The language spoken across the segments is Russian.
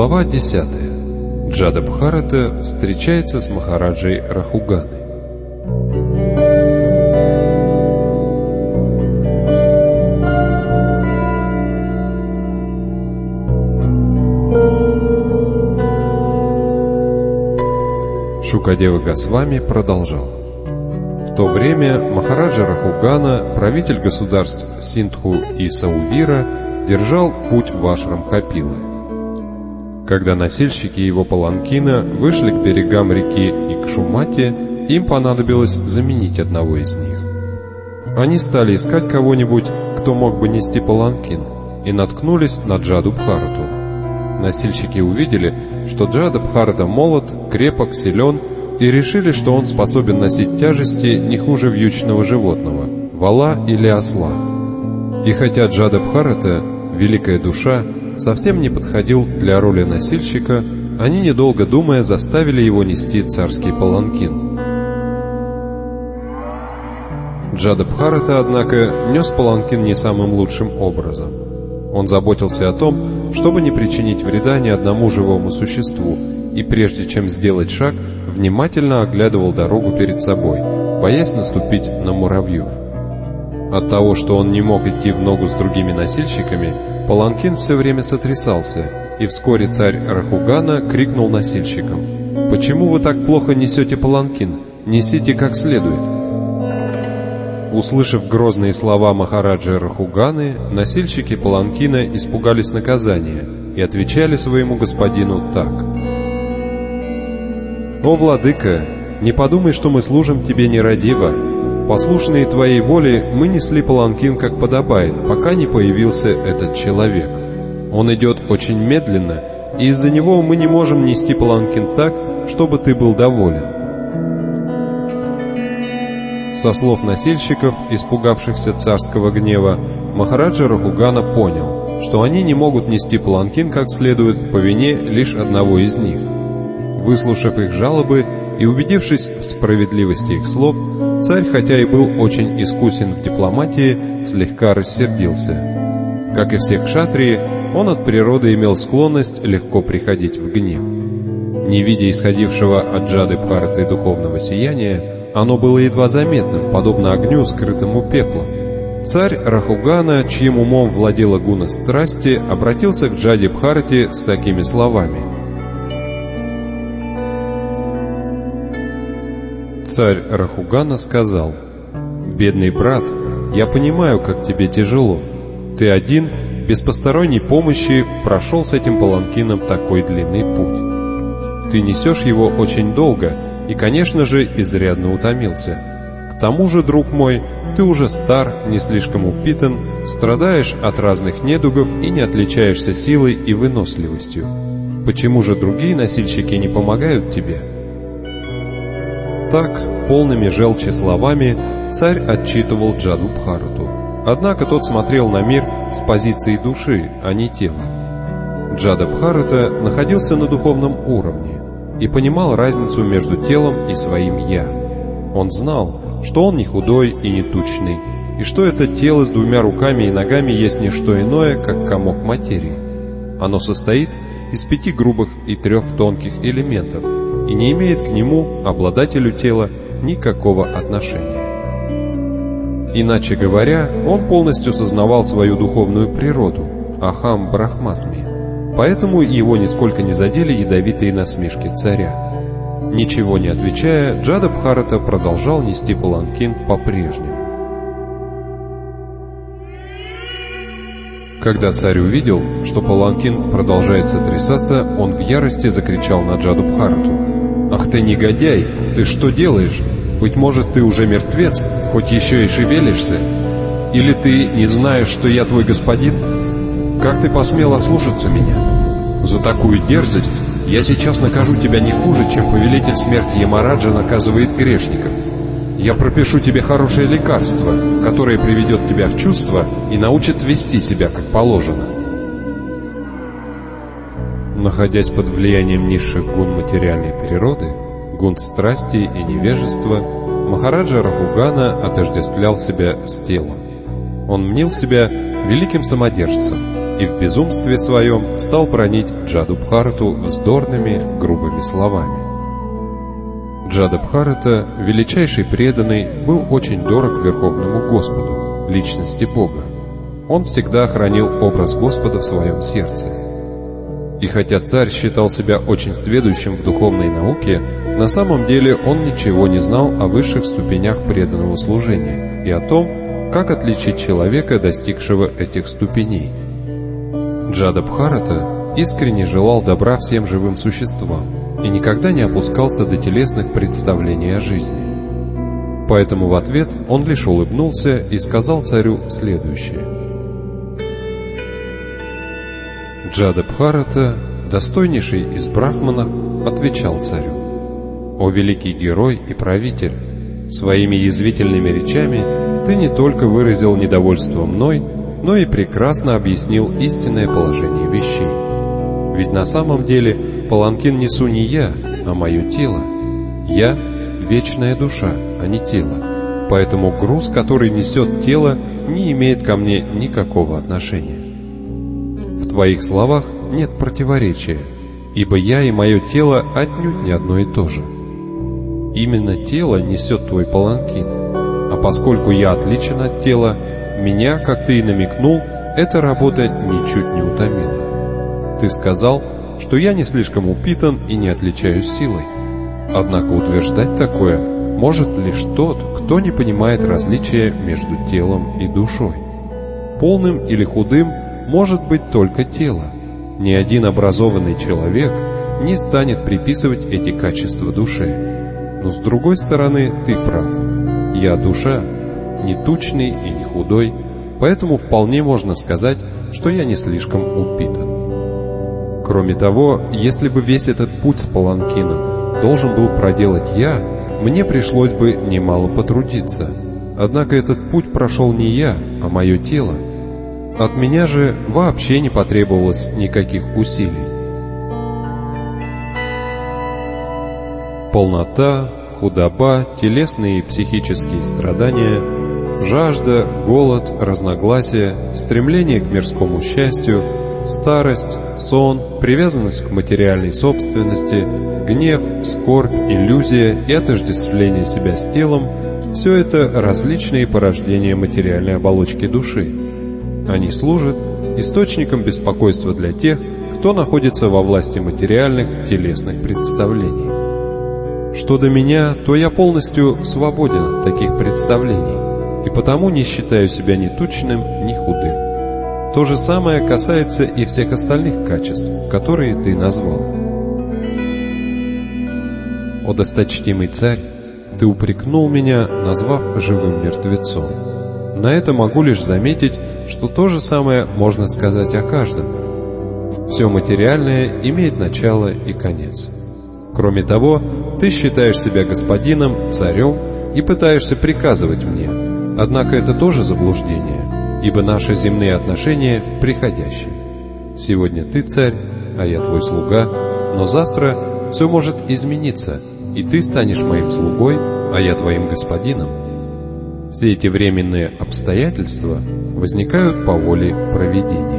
Глава 10. Джада Бхарата встречается с Махараджей Рахуганой. Шукадева Госвами продолжал. В то время Махараджа Рахугана, правитель государств Синдху и Саувира, держал путь в ашрам Капилы. Когда носильщики его паланкина вышли к берегам реки Икшумати, им понадобилось заменить одного из них. Они стали искать кого-нибудь, кто мог бы нести паланкин, и наткнулись на Джаду Бхарату. Носильщики увидели, что Джада Бхарата молод, крепок, силен, и решили, что он способен носить тяжести не хуже вьючного животного, вола или осла. И хотя Джада Бхарата, великая душа, совсем не подходил для роли носильщика, они, недолго думая, заставили его нести царский паланкин. Джада Бхарата, однако, нес паланкин не самым лучшим образом. Он заботился о том, чтобы не причинить вреда ни одному живому существу, и прежде чем сделать шаг, внимательно оглядывал дорогу перед собой, боясь наступить на муравьев. От того, что он не мог идти в ногу с другими носильщиками, паланкин все время сотрясался, и вскоре царь Рахугана крикнул носильщикам: «Почему вы так плохо несете паланкин? Несите как следует!» Услышав грозные слова Махараджи Рахуганы, носильщики паланкина испугались наказания и отвечали своему господину так: «О, владыка, не подумай, что мы служим тебе нерадиво. Послушные твоей воле, мы несли паланкин как подобает, пока не появился этот человек. Он идет очень медленно, и из-за него мы не можем нести паланкин так, чтобы ты был доволен». Со слов носильщиков, испугавшихся царского гнева, Махараджа Рахугана понял, что они не могут нести паланкин как следует по вине лишь одного из них. Выслушав их жалобы и убедившись в справедливости их слов, царь, хотя и был очень искусен в дипломатии, слегка рассердился. Как и все кшатрии, он от природы имел склонность легко приходить в гнев. Не видя исходившего от Джады Бхараты духовного сияния, оно было едва заметным, подобно огню, скрытому пеплом. Царь Рахугана, чьим умом владела гуна страсти, обратился к Джаде Бхарате с такими словами: Царь Рахугана сказал: «Бедный брат, я понимаю, как тебе тяжело. Ты один, без посторонней помощи, прошел с этим паланкином такой длинный путь. Ты несешь его очень долго и, конечно же, изрядно утомился. К тому же, друг мой, ты уже стар, не слишком упитан, страдаешь от разных недугов и не отличаешься силой и выносливостью. Почему же другие носильщики не помогают тебе?» Так, полными желчи словами, царь отчитывал Джаду Бхарату. Однако тот смотрел на мир с позиции души, а не тела. Джада Бхарата находился на духовном уровне и понимал разницу между телом и своим «я». Он знал, что он не худой и не тучный, и что это тело с двумя руками и ногами есть не что иное, как комок материи. Оно состоит из 5 грубых и 3 тонких элементов, и не имеет к нему, обладателю тела, никакого отношения. Иначе говоря, он полностью сознавал свою духовную природу, Ахам Брахмасми, поэтому его нисколько не задели ядовитые насмешки царя. Ничего не отвечая, Джада Бхарата продолжал нести паланкин по-прежнему. Когда царь увидел, что паланкин продолжает сотрясаться, он в ярости закричал на Джаду Бхарату: «Ах ты негодяй! Ты что делаешь? Быть может, ты уже мертвец, хоть еще и шевелишься? Или ты не знаешь, что я твой господин? Как ты посмел ослушаться меня? За такую дерзость я сейчас накажу тебя не хуже, чем повелитель смерти Ямараджа наказывает грешников. Я пропишу тебе хорошее лекарство, которое приведет тебя в чувство и научит вести себя как положено». Находясь под влиянием низших гун материальной природы, гун страсти и невежества, Махараджа Рахугана отождествлял себя с телом. Он мнил себя великим самодержцем, и в безумстве своем стал бранить Джадабхарату вздорными, грубыми словами. Джадабхарата, величайший преданный, был очень дорог Верховному Господу, личности Бога. Он всегда хранил образ Господа в своем сердце. И хотя царь считал себя очень сведущим в духовной науке, на самом деле он ничего не знал о высших ступенях преданного служения и о том, как отличить человека, достигшего этих ступеней. Джадабхарата искренне желал добра всем живым существам и никогда не опускался до телесных представлений о жизни. Поэтому в ответ он лишь улыбнулся и сказал царю следующее. Джадабхарата, достойнейший из брахманов, отвечал царю: «О великий герой и правитель, своими язвительными речами ты не только выразил недовольство мной, но и прекрасно объяснил истинное положение вещей. Ведь на самом деле паланкин несу не я, а мое тело. Я — вечная душа, а не тело. Поэтому груз, который несет тело, не имеет ко мне никакого отношения. В твоих словах нет противоречия, ибо я и мое тело отнюдь не одно и то же. Именно тело несет твой паланкин, а поскольку я отличен от тела, меня, как ты и намекнул, эта работа ничуть не утомила. Ты сказал, что я не слишком упитан и не отличаюсь силой. Однако утверждать такое может лишь тот, кто не понимает различия между телом и душой. Полным или худым может быть только тело. Ни один образованный человек не станет приписывать эти качества душе. Но с другой стороны, ты прав. Я душа, не тучный и не худой, поэтому вполне можно сказать, что я не слишком упитан. Кроме того, если бы весь этот путь с паланкином должен был проделать я, мне пришлось бы немало потрудиться. Однако этот путь прошел не я, а мое тело. От меня же вообще не потребовалось никаких усилий. Полнота, худоба, телесные и психические страдания, жажда, голод, разногласия, стремление к мирскому счастью, старость, сон, привязанность к материальной собственности, гнев, скорбь, иллюзия и отождествление себя с телом – все это различные порождения материальной оболочки души. Они служат источником беспокойства для тех, кто находится во власти материальных телесных представлений. Что до меня, то я полностью свободен от таких представлений, и потому не считаю себя ни тучным, ни худым. То же самое касается и всех остальных качеств, которые ты назвал. О досточтимый царь, ты упрекнул меня, назвав живым мертвецом. На это могу лишь заметить, что то же самое можно сказать о каждом. Все материальное имеет начало и конец. Кроме того, ты считаешь себя господином, царем и пытаешься приказывать мне. Однако это тоже заблуждение, ибо наши земные отношения приходящие. Сегодня ты царь, а я твой слуга, но завтра все может измениться, и ты станешь моим слугой, а я твоим господином. Все эти временные обстоятельства возникают по воле провидения.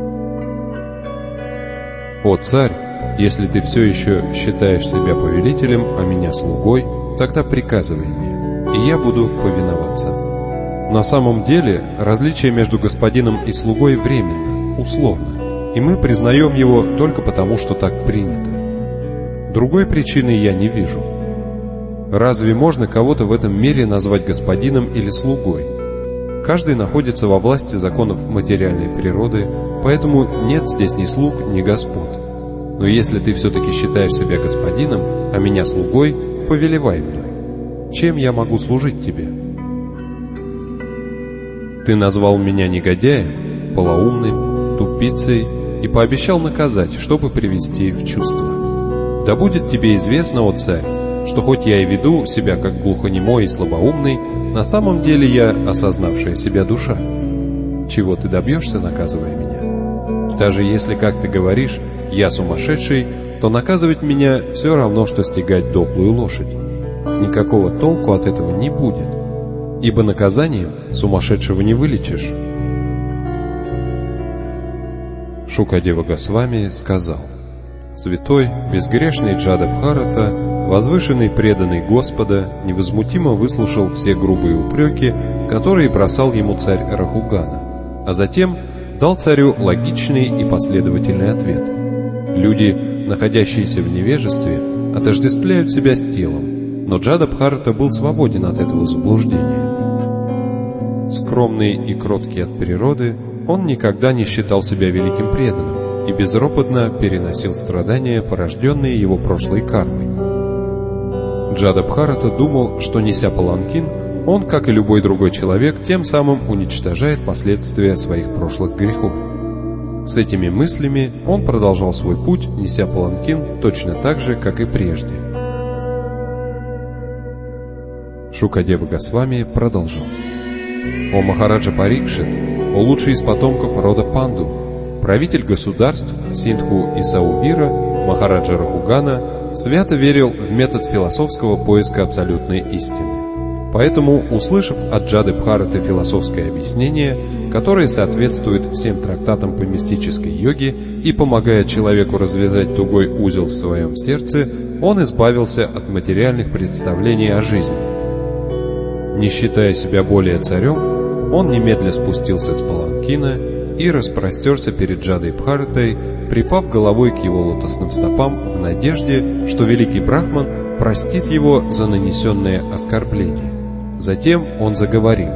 О царь, если ты все еще считаешь себя повелителем, а меня слугой, тогда приказывай мне, и я буду повиноваться. На самом деле, различие между господином и слугой временно, условно, и мы признаем его только потому, что так принято. Другой причины я не вижу. Разве можно кого-то в этом мире назвать господином или слугой? Каждый находится во власти законов материальной природы, поэтому нет здесь ни слуг, ни господ. Но если ты все-таки считаешь себя господином, а меня слугой, повелевай мной. Чем я могу служить тебе? Ты назвал меня негодяем, полоумным, тупицей и пообещал наказать, чтобы привести в чувство. Да будет тебе известно, о царь, что хоть я и веду себя как глухонемой и слабоумный, на самом деле я осознавшая себя душа. Чего ты добьешься, наказывая меня? Даже если, как ты говоришь, я сумасшедший, то наказывать меня все равно, что стегать дохлую лошадь. Никакого толку от этого не будет, ибо наказанием сумасшедшего не вылечишь. Шукадева Госвами сказал: «Святой, безгрешный Джадабхарата, возвышенный преданный Господа, невозмутимо выслушал все грубые упреки, которые бросал ему царь Рахугана, а затем дал царю логичный и последовательный ответ. Люди, находящиеся в невежестве, отождествляют себя с телом, но Джадабхарата был свободен от этого заблуждения. Скромный и кроткий от природы, он никогда не считал себя великим преданным и безропотно переносил страдания, порожденные его прошлой кармой. Джадабхарата думал, что, неся паланкин, он, как и любой другой человек, тем самым уничтожает последствия своих прошлых грехов. С этими мыслями он продолжал свой путь, неся паланкин точно так же, как и прежде. Шукадева Госвами продолжал: «О Махараджа Парикшит, о лучший из потомков рода Панду, правитель государств Синдху и Саувира, Махараджа Рахугана свято верил в метод философского поиска абсолютной истины. Поэтому, услышав от Джадабхараты философское объяснение, которое соответствует всем трактатам по мистической йоге и помогает человеку развязать тугой узел в своем сердце, он избавился от материальных представлений о жизни. Не считая себя более царем, он немедля спустился с паланкина и распростерся перед Джадабхаратой, припав головой к его лотосным стопам в надежде, что великий Брахман простит его за нанесенное оскорбление. Затем он заговорил: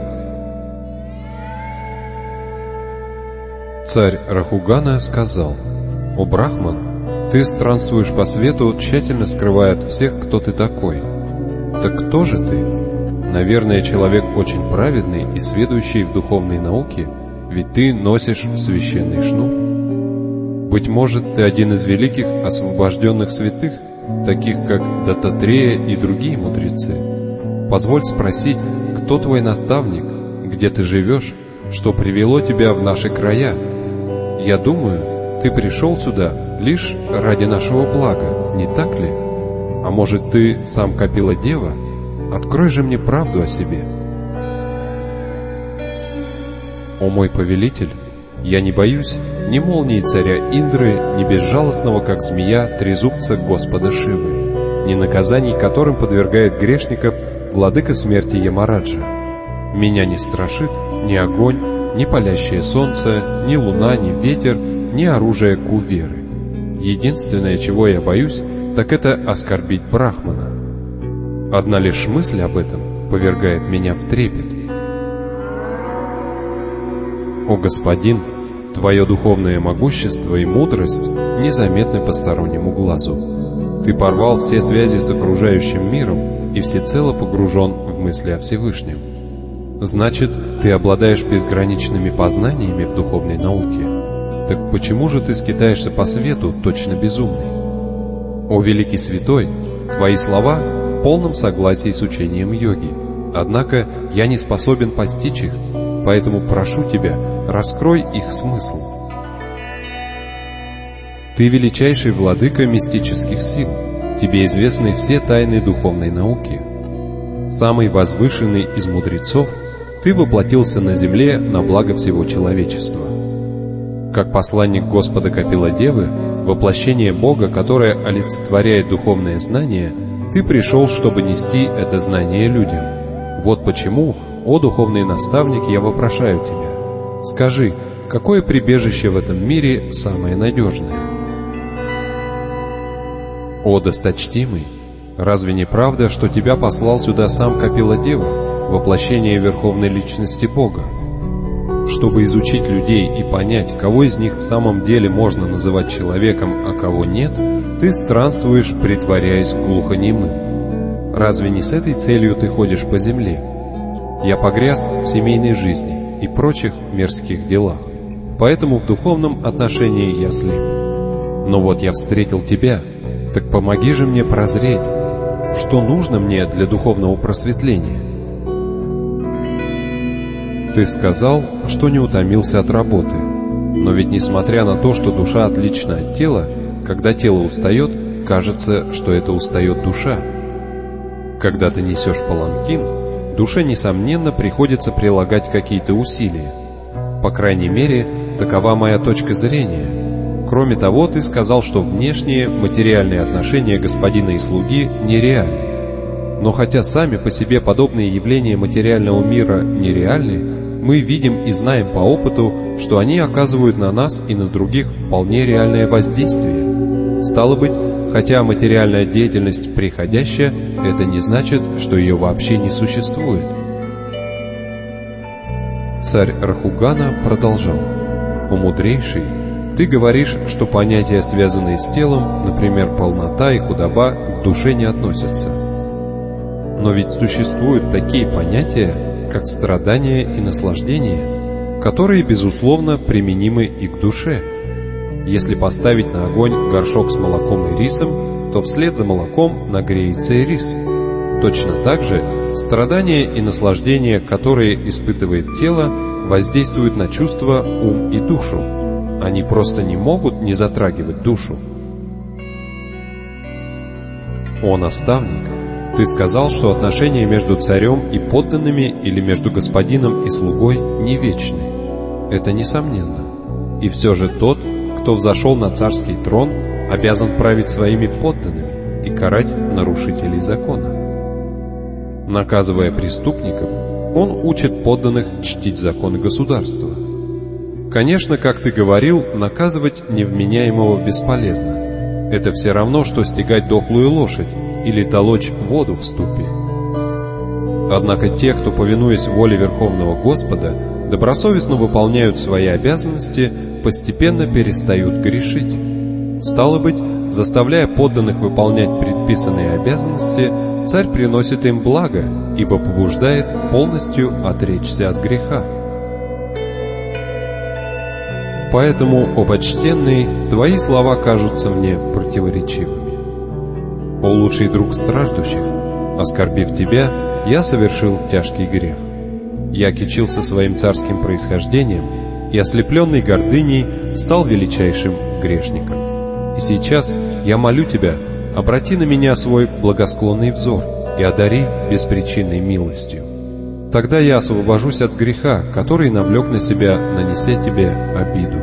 «Царь Рахугана сказал: «О Брахман, ты странствуешь по свету, тщательно скрывая от всех, кто ты такой. Так кто же ты? Наверное, человек очень праведный и сведущий в духовной науке, ведь ты носишь священный шнур. Быть может, ты один из великих освобожденных святых, таких как Даттатрея и другие мудрецы. Позволь спросить, кто твой наставник, где ты живешь, что привело тебя в наши края? Я думаю, ты пришел сюда лишь ради нашего блага, не так ли? А может, ты сам Капила Дева? Открой же мне правду о себе». «О мой повелитель, я не боюсь ни молнии царя Индры, ни безжалостного, как змея, трезубца Господа Шивы, ни наказаний, которым подвергает грешников владыка смерти Ямараджа. Меня не страшит ни огонь, ни палящее солнце, ни луна, ни ветер, ни оружие Куверы. Единственное, чего я боюсь, так это оскорбить Брахмана. Одна лишь мысль об этом повергает меня в трепет. О господин, твое духовное могущество и мудрость незаметны постороннему глазу. Ты порвал все связи с окружающим миром и всецело погружен в мысли о Всевышнем. Значит, ты обладаешь безграничными познаниями в духовной науке. Так почему же ты скитаешься по свету, точно безумный? О великий святой, твои слова в полном согласии с учением йоги. Однако я не способен постичь их, поэтому прошу тебя, раскрой их смысл. Ты величайший владыка мистических сил, тебе известны все тайны духовной науки. Самый возвышенный из мудрецов, ты воплотился на земле на благо всего человечества. Как посланник Господа Капила Девы, воплощение Бога, которое олицетворяет духовное знание, ты пришел, чтобы нести это знание людям. Вот почему, о духовный наставник, я вопрошаю тебя. Скажи, какое прибежище в этом мире самое надежное? О досточтимый, разве не правда, что тебя послал сюда сам Капила Дева, воплощение Верховной Личности Бога? Чтобы изучить людей и понять, кого из них в самом деле можно называть человеком, а кого нет, ты странствуешь, притворяясь глухонемым. Разве не с этой целью ты ходишь по земле? Я погряз в семейной жизни и прочих мерзких делах, поэтому в духовном отношении я слеп. Но вот я встретил тебя, так помоги же мне прозреть, что нужно мне для духовного просветления. Ты сказал, что не утомился от работы, но ведь несмотря на то, что душа отлична от тела, когда тело устает, кажется, что это устает душа. Когда ты несешь паланкин, душе, несомненно, приходится прилагать какие-то усилия. По крайней мере, такова моя точка зрения. Кроме того, ты сказал, что внешние материальные отношения господина и слуги нереальны. Но хотя сами по себе подобные явления материального мира нереальны, мы видим и знаем по опыту, что они оказывают на нас и на других вполне реальное воздействие. Стало быть, хотя материальная деятельность приходящая, это не значит, что ее вообще не существует. Царь Рахугана продолжал: «О мудрейший, ты говоришь, что понятия, связанные с телом, например, полнота и худоба, к душе не относятся. Но ведь существуют такие понятия, как страдание и наслаждение, которые, безусловно, применимы и к душе. Если поставить на огонь горшок с молоком и рисом, то вслед за молоком нагреется и рис. Точно так же страдания и наслаждения, которые испытывает тело, воздействуют на чувства, ум и душу. Они просто не могут не затрагивать душу». «О наставник, ты сказал, что отношения между царем и подданными или между господином и слугой не вечны. Это несомненно. И все же тот, кто взошел на царский трон, обязан править своими подданными и карать нарушителей закона. Наказывая преступников, он учит подданных чтить законы государства. Конечно, как ты говорил, наказывать невменяемого бесполезно. Это все равно, что стегать дохлую лошадь или толочь воду в ступе. Однако те, кто, повинуясь воле Верховного Господа, добросовестно выполняют свои обязанности, постепенно перестают грешить. Стало быть, заставляя подданных выполнять предписанные обязанности, царь приносит им благо, ибо побуждает полностью отречься от греха. Поэтому, о почтенный, твои слова кажутся мне противоречивыми. О лучший друг страждущих, оскорбив тебя, я совершил тяжкий грех. Я кичился своим царским происхождением и, ослепленный гордыней, стал величайшим грешником. И сейчас я молю тебя, обрати на меня свой благосклонный взор и одари беспричинной милостью. Тогда я освобожусь от греха, который навлек на себя, нанеся тебе обиду.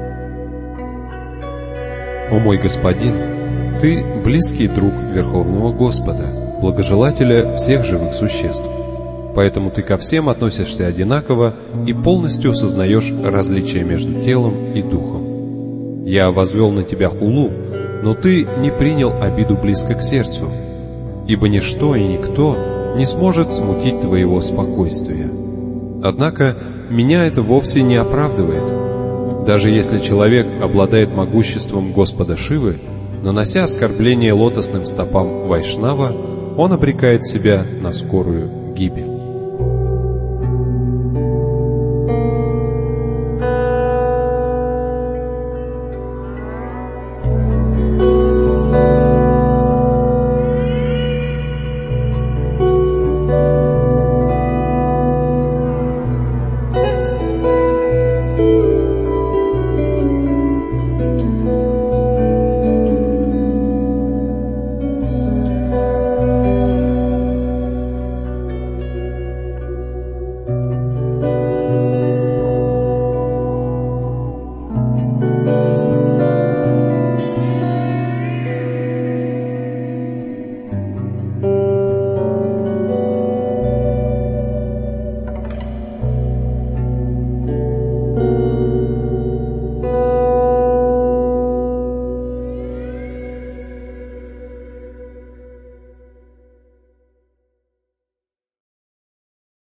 О мой господин, ты близкий друг Верховного Господа, благожелателя всех живых существ. Поэтому ты ко всем относишься одинаково и полностью осознаешь различия между телом и духом. Я возвел на тебя хулу, но ты не принял обиду близко к сердцу, ибо ничто и никто не сможет смутить твоего спокойствия. Однако меня это вовсе не оправдывает. Даже если человек обладает могуществом Господа Шивы, нанося оскорбление лотосным стопам Вайшнава, он обрекает себя на скорую гибель.